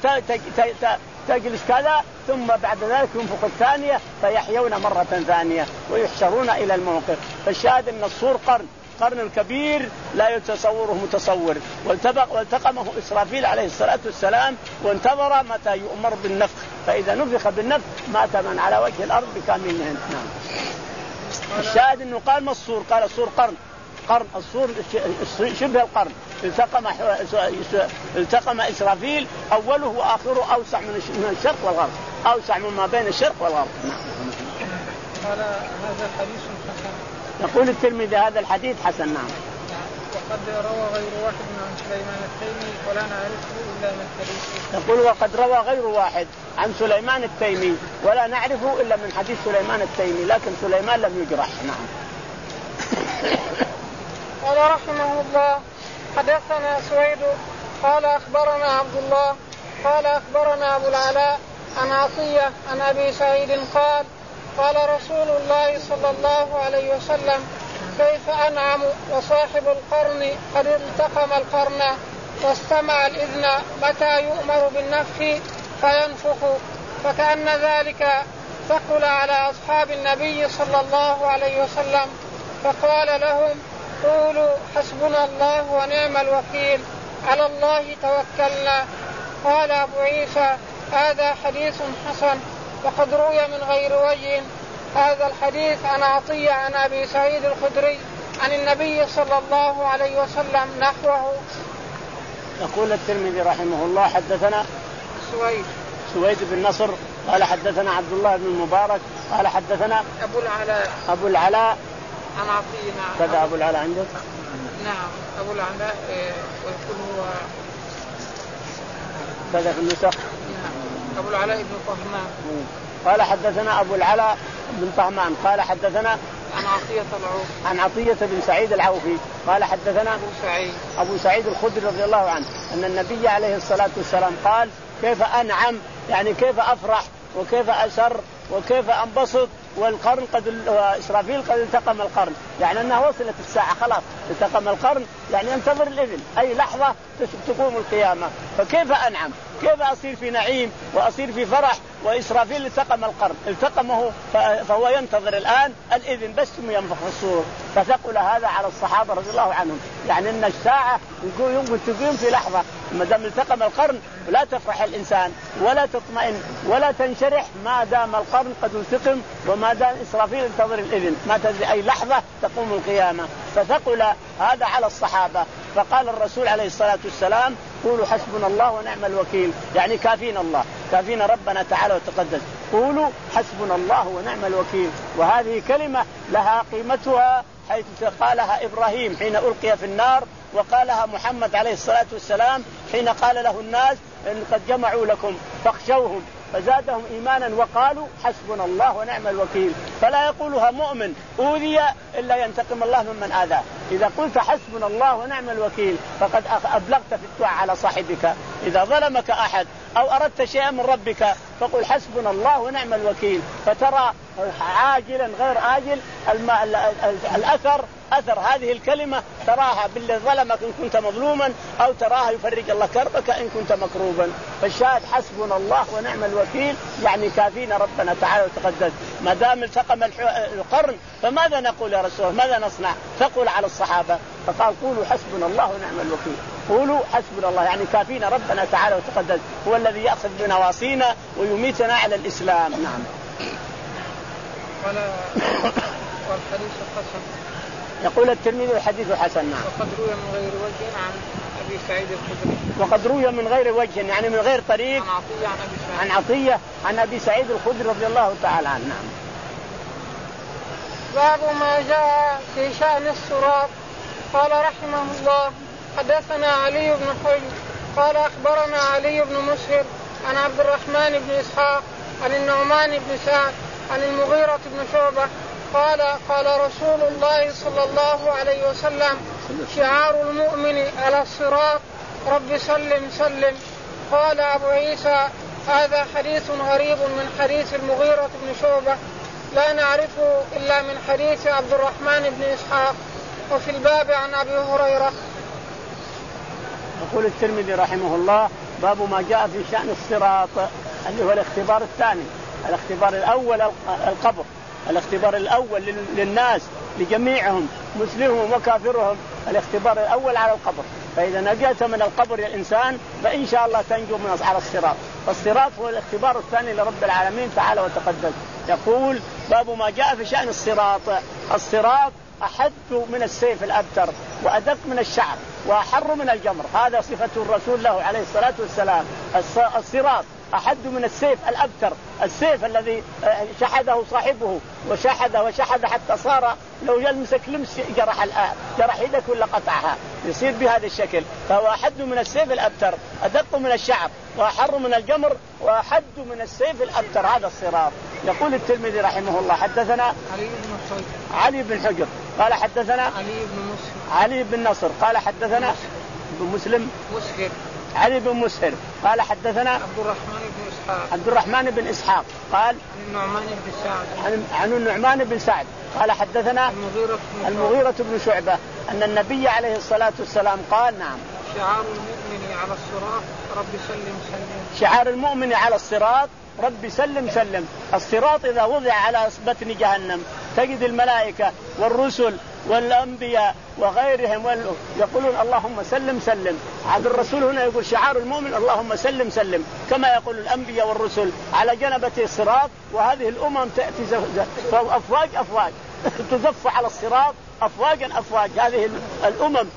تجلس كذا ثم بعد ذلك ينفخ الثانية فيحيون مرة ثانية ويحشرون إلى الموقف. فالشاهد أن الصور قرن قرن الكبير لا يتصوره متصور والتقمه إسرافيل عليه الصلاة والسلام وانتظر متى يؤمر بالنفخ فإذا نفخ بالنفخ مات من على وجه الأرض بكامله. نعم. الشاهد أنه قال ما الصور؟ قال الصور قرن قرن الصور شبه القرن التقم التقم إسرافيل أوله وآخره أوسع من الشرق والغرب أوسع مما بين الشرق والغرب. قال هذا حديث حسن. يقول الترمذي هذا الحديث حسن. نعم. وقد روى غير واحد عن سليمان التيمي ولا نعرفه إلا من حديثه. يقول وقد روى غير واحد عن سليمان التيمي ولا نعرفه إلا من حديث سليمان التيمي لكن سليمان لم يجرح. نعم. قال رحمه الله حدثنا سويد قال أخبرنا عبد الله قال أخبرنا أبو العلاء عن عطية عن أبي سعيد قال قال رسول الله صلى الله عليه وسلم كيف أنعم وصاحب القرن قد التقم القرن واستمع الإذن متى يؤمر بالنفخ فينفخ. فكأن ذلك ثقل على أصحاب النبي صلى الله عليه وسلم فقال لهم قولوا حسبنا الله ونعم الوكيل على الله توكلنا. قال أبو عيسى هذا حديث حسن وقد روي من غير وجه هذا الحديث عن عطية عن أبي سعيد الخدري عن النبي صلى الله عليه وسلم نحوه. يقول الترمذي رحمه الله حدثنا سويد سويد بن نصر قال حدثنا عبد الله بن المبارك قال حدثنا أبو العلاء أبو العلاء عن عطية. نعم. كذا أبو العلاء عندك؟ نعم أبو العلاء ويكون هو كذا في النسخ. نعم أبو العلاء بن طهمان. قال حدثنا أبو العلاء بن طهمان قال حدثنا عن عطية العوفي عن عطية بن سعيد العوفي قال حدثنا أبو سعيد أبو سعيد الخدري رضي الله عنه أن النبي عليه الصلاة والسلام قال كيف أنعم يعني كيف أفرح وكيف أسر وكيف أنبسط والقرن قد إسرافيل قد التقم القرن يعني أنها وصلت الساعة خلاص التقم القرن يعني ينتظر الإذن أي لحظة تقوم القيامة. فكيف أنعم كيف أصير في نعيم وأصير في فرح وإسرافيل التقم القرن التقمه فهو ينتظر الآن الإذن بس ينفخ في الصور. فثقل هذا على الصحابة رضي الله عنهم يعني أن الساعة يمكن تقوم في لحظة ما دام التقم القرن لا تفرح الإنسان ولا تطمئن ولا تنشرح ما دام القرن قد التقم وما دام إسرافيل ينتظر الإذن ما تدري أي لحظة تقوم القيامة. فثقل هذا على الصحابة فقال الرسول عليه الصلاة والسلام قولوا حسبنا الله ونعم الوكيل يعني كافينا الله كافينا ربنا تعالى وتقدس قولوا حسبنا الله ونعم الوكيل. وهذه كلمة لها قيمتها حيث قالها إبراهيم حين ألقي في النار وقالها محمد عليه الصلاة والسلام حين قال له الناس إن قد جمعوا لكم فاخشوهم فزادهم إيمانا وقالوا حسبنا الله ونعم الوكيل. فلا يقولها مؤمن أوذي إلا ينتقم الله ممن آذاه. إذا قلت حسبنا الله ونعم الوكيل فقد أبلغت في الدعاء على صاحبك. إذا ظلمك أحد أو أردت شيئا من ربك فقل حسبنا الله ونعم الوكيل، فترى عاجلا غير آجل الأثر أثر هذه الكلمة، تراها باللي ظلمك إن كنت مظلوما أو تراها يفرج الله كربك إن كنت مكروبا. فالشاهد حسبنا الله ونعم الوكيل يعني كافينا ربنا تعالى وتقدس. ما دام التقم القرن فماذا نقول يا رسول الله؟ ماذا نصنع؟ تقول على الصحابة فقال قولوا حسبنا الله ونعم الوكيل، قولوا حسبنا الله يعني كافينا ربنا تعالى وتقدس، هو الذي يأخذ بنواصينا ويميتنا على الإسلام. نعم. ولا والحديث حسن. يقول الترمذي الحديث حسن. نعم. وقد روي من غير وجه عن أبي سعيد الخدري. وقد روي من غير وجه يعني من غير طريق عن عطية عن أبي سعيد. عن عطية عن أبي سعيد الخدري رضي الله تعالى عنه. نعم. باب ما جاء في شأن الصراط. قال رحمه الله حدثنا علي بن حجر قال أخبرنا علي بن مسهر عن عبد الرحمن بن إسحاق عن النعمان بن سعد عن المغيرة بن شعبة قال قال رسول الله صلى الله عليه وسلم شعار المؤمن على الصراط رب سلم سلم. قال أبو عيسى هذا حديث غريب من حديث المغيرة بن شعبة لا نعرفه إلا من حديث عبد الرحمن بن إسحاق. وفي الباب عن أبي هريرة. يقول الترمذي رحمه الله باب ما جاء في شأن الصراط اللي هو الاختبار الثاني. الاختبار الأول القبر، الاختبار الأول للناس لجميعهم مسلمهم وكافرهم، الاختبار الأول على القبر. فإذا نجيت من القبر يا إنسان فإن شاء الله تنجو من على الصراط. فالصراط هو الاختبار الثاني لرب العالمين تعالى وتقدس. يقول باب ما جاء في شأن الصراط. الصراط أحد من السيف الأبتر وأدق من الشعر وأحر من الجمر، هذا صفة الرسول له عليه الصلاة والسلام. الصراط أحد من السيف الأبتر، السيف الذي شحده صاحبه وشحده وشحد حتى صار لو يلمسك لمس جرح جرح يدك ولا قطعها، يصير بهذا الشكل. فهو أحد من السيف الأبتر أدق من الشعر وأحر من الجمر وأحد من السيف الأبتر، هذا الصراط. يقول الترمذي رحمه الله حدثنا علي بن حجر علي بن حجر قال حدثنا علي بن مسهر علي بن نصر قال حدثنا بن مسلم مسهر علي بن مسهر قال حدثنا عبد الرحمن بن إسحاق عبد الرحمن بن إسحاق قال عن النعمان بن سعد عن, عن النعمان بن سعد قال حدثنا المغيرة بن, المغيرة بن شعبة أن النبي عليه الصلاة والسلام قال نعم شعار المؤمن على الصراط رب سلم سلم. شعار المؤمن على الصراط رب سلم سلم. الصراط إذا وضع على بطن جهنم تجد الملائكة والرسل والأنبياء وغيرهم يقولون اللهم سلم سلم. عبد الرسول هنا يقول شعار المؤمن اللهم سلم سلم، كما يقول الأنبياء والرسل على جنبة الصراط. وهذه الأمم تأتي أفواج أفواج تزف على الصراط أفواجا أفواج. هذه الأمم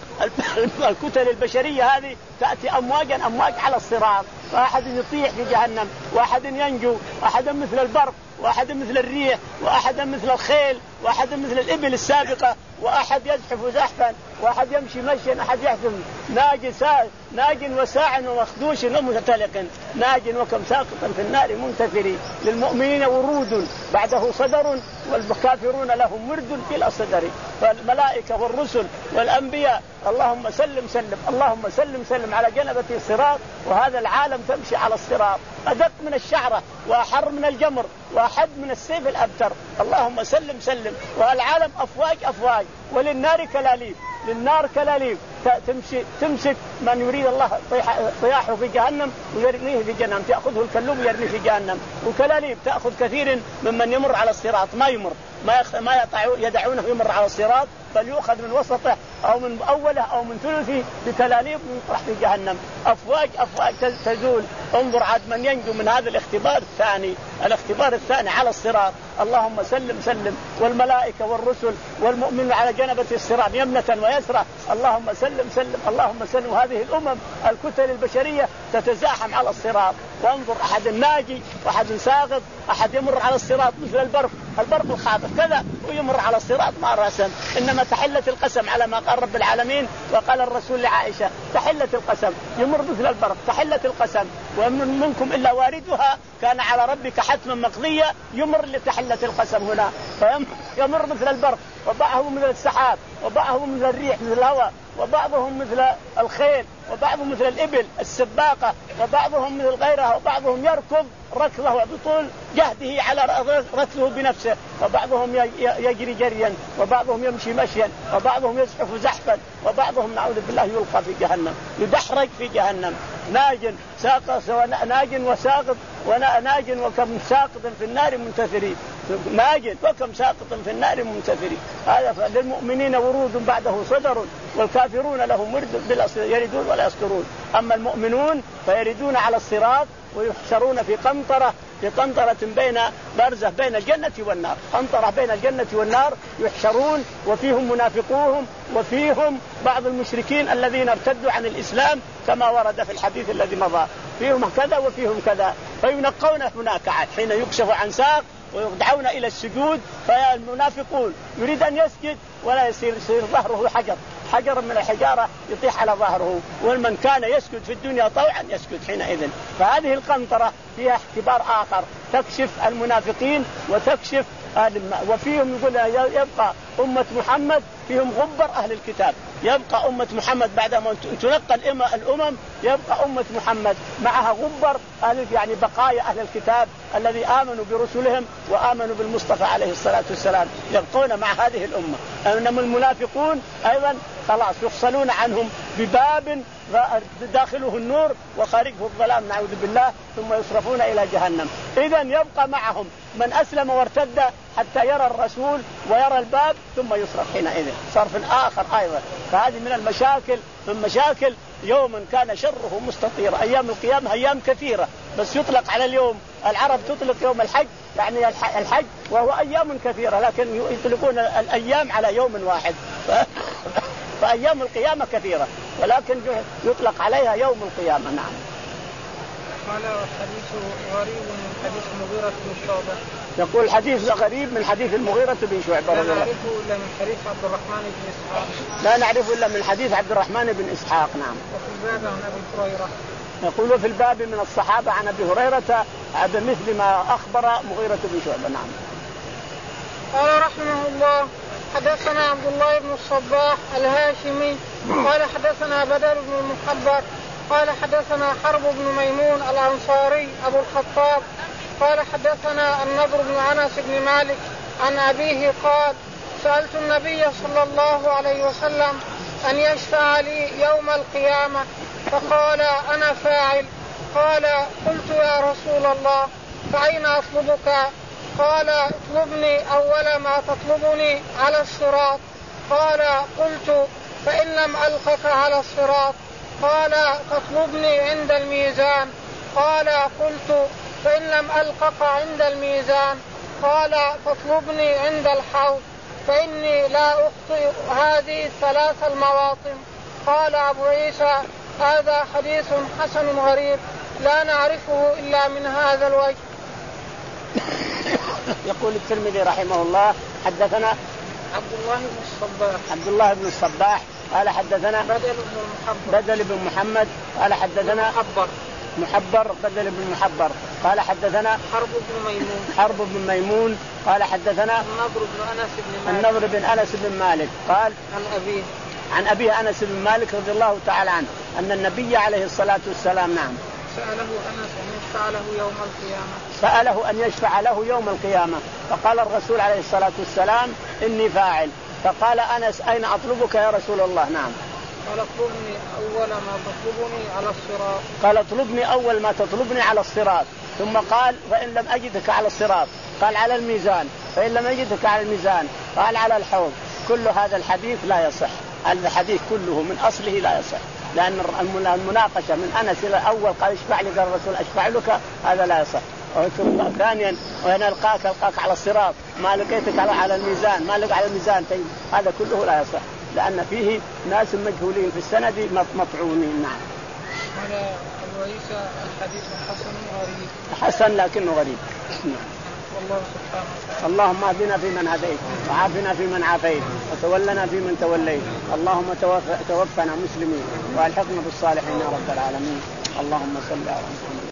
الكتل البشرية هذه تأتي أمواجا أمواج على الصراط، واحد يطيح في جهنم، واحد ينجو، واحد مثل البرق، واحد مثل الريح، واحد مثل الخيل، واحد مثل الإبل السابقة، واحد يزحف زحفا، واحد يمشي مشيا، أحد يحزم ناج سا ناج وساع ومخدوش ومتلق ناج وكم ساقط في النار منتثر. للمؤمنين ورود بعده صدر والكافرون لهم ورد كلا صدر. فالملائكة والرسل والأنبياء اللهم سلم سلم اللهم سلم سلم على جنبة الصراط. وهذا العالم تمشي على الصراط أدق من الشعرة وأحر من الجمر وأحد من السيف الأبتر. اللهم سلم سلم. والعالم أفواج أفواج وللنار كلاليب، للنار كلاليب تمشي تمسك من يريد الله طياحه في جهنم ويرميه في جهنم، تأخذه الكلوب ويرميه في جهنم. وكلاليب تأخذ كثير ممن يمر على الصراط ما يمر ما ما يدعونه يمر على الصراط، بل يؤخذ من وسطه أو من أوله أو من ثلثه بكلاليب ويطرح في جهنم. أفواج أفواج تزول. انظر عاد من ينجو من هذا الاختبار الثاني، الاختبار الثاني على الصراط. اللهم سلم سلم. والملائكة والرسل والمؤمنون على جنبة الصراط يمنة ويسرى اللهم سلم سلم اللهم سلم. وهذه الأمم الكتل البشرية تتزاحم على الصراط وانظر أحد ناجي وأحد ساقط، أحد يمر على الصراط مثل البرق البرق الخاطف كذا ويمر على الصراط ما رأسا. إنما تحلة القسم على ما قال رب العالمين وقال الرسول لعائشة تحلة القسم يمر مثل البرق تحلة القسم ومن منكم إلا واردها كان على ربك حتما مقضية يمر لتحلة القسم هنا فيمر مثل البرق وبعضهم مثل السحاب وبعضهم مثل الريح مثل الهواء وبعضهم مثل الخيل وبعضهم مثل الإبل السباقة وبعضهم مثل غيرها وبعضهم يركض ركضه بطول جهده على ركضه بنفسه وبعضهم يجري جريا وبعضهم يمشي مشيا وبعضهم يزحف زحفا وبعضهم نعوذ بالله يلقى في جهنم يدحرج في جهنم ناج ساقط ناج وساقط وناج وكم ساقط في النار منتثري ناج وكم ساقط في النار منتثري. هذا للمؤمنين ورود بعده صدر والكافرون لهم ورد يردون ولا يصدرون. أما المؤمنون فيردون على الصراط ويحشرون في قنطرة في قنطرة بين برزة بين الجنة والنار قنطرة بين الجنة والنار يحشرون وفيهم منافقوهم وفيهم بعض المشركين الذين ارتدوا عن الإسلام كما ورد في الحديث الذي مضى فيهم كذا وفيهم كذا فينقون هناك حين يكشف عن ساق ويدعون إلى السجود فالمنافقون يريد أن يسجد ولا يصير, يصير ظهره حجر حجر من الحجارة يطيح على ظهره ومن كان يسجد في الدنيا طوعا يسجد حينئذ. فهذه القنطرة فيها اختبار آخر تكشف المنافقين وتكشف وفيهم يقول يبقى أمة محمد فيهم غبر أهل الكتاب يبقى أمة محمد بعدما تنقى الأمم يبقى أمة محمد معها غبر أهل يعني بقايا أهل الكتاب الذي آمنوا برسلهم وآمنوا بالمصطفى عليه الصلاة والسلام يبقون مع هذه الأمة. إنما المنافقون أيضا خلاص يفصلون عنهم بباب داخله النور وخارجه الظلام نعوذ بالله ثم يصرفون إلى جهنم. إذن يبقى معهم من أسلم وارتد حتى يرى الرسول ويرى الباب ثم يصرف حينئذ صرف آخر أيضا. فهذه من المشاكل من مشاكل يوم كان شره مستطير. أيام القيامة أيام كثيرة بس يطلق على اليوم العرب تطلق يوم الحج يعني الحج وهو أيام كثيرة لكن يطلقون الأيام على يوم واحد فأيام القيامة كثيرة ولكن يطلق عليها يوم القيامة. نعم. قال الحديث غريب من حديث المغيرة بن شعبة. يقول حديث غريب من حديث المغيرة بن شعبة. لا نعرفه إلا من حديث عبد الرحمن بن إسحاق. لا نعرفه إلا من حديث عبد الرحمن بن إسحاق. نعم. وفي الباب عن أبي هريرة. يقول في الباب من الصحابة عن أبي هريرة بمثل ما أخبر مغيرة بن شعبة. نعم. قال رحمه الله حدثنا عبد الله بن الصباح الهاشمي قال حدثنا بدر بن المحبر قال حدثنا حرب بن ميمون الأنصاري أبو الخطاب قال حدثنا النضر بن أنس بن مالك عن أبيه قال سألت النبي صلى الله عليه وسلم أن يشفع لي يوم القيامة فقال أنا فاعل. قال قلت يا رسول الله فأين أطلبك؟ قال اطلبني أول ما تطلبني على الصراط. قال قلت فإن لم ألقك على الصراط؟ قال تطلبني عند الميزان. قال قلت فإن لم ألقك عند الميزان؟ قال تطلبني عند الحوض فإني لا أخطئ هذه الثلاث المواطن. قال أبو عيسى هذا حديث حسن غريب لا نعرفه إلا من هذا الوجه. يقول الترمذي رحمه الله حدثنا عبد الله بن الصباح عبد الله بن الصباح قال حدثنا بدل بن محبر بدل بن محمد قال حدثنا محبر محبر بدل بن محبر قال حدثنا حرب بن ميمون حرب بن ميمون قال حدثنا النضر بن أنس بن مالك النضر بن أنس بن مالك قال عن أبيه عن أبيه أنس بن مالك رضي الله تعالى عنه أن النبي عليه الصلاة والسلام نعم سأله أنس أن يشفع له يوم القيامة سأله أن يشفع له يوم القيامة فقال الرسول عليه الصلاة والسلام إني فاعل. فقال أنس أين أطلبك يا رسول الله؟ نعم. قال اطلبني أول ما تطلبني على الصراط. قال اطلبني أول ما تطلبني على الصراط. ثم قال فإن لم أجدك على الصراط قال على الميزان. فإن لم أجدك على الميزان قال على الحوض. كل هذا الحديث لا يصح. الحديث كله من أصله لا يصح لأن المناقشة من أنس إلى الأول قال اشفع لي قال الرسول أشفع لك هذا لا يصح. ثانيا وأنا ألقاك ألقاك على الصراط ما لقيتك على على الميزان ما لقى على الميزان طيب هذا كله لا يصح لأن فيه ناس مجهولين في السند مطعونين. نعم. قال أبو عيسى الحديث حسن غريب. حسن لكنه غريب. والله سبحانه وتعالى. اللهم اهدنا فيمن هديت وعافنا فيمن عافيت وتولنا فيمن توليت. اللهم توفنا مسلمين والحقنا بالصالحين يا رب العالمين. اللهم صل على محمد.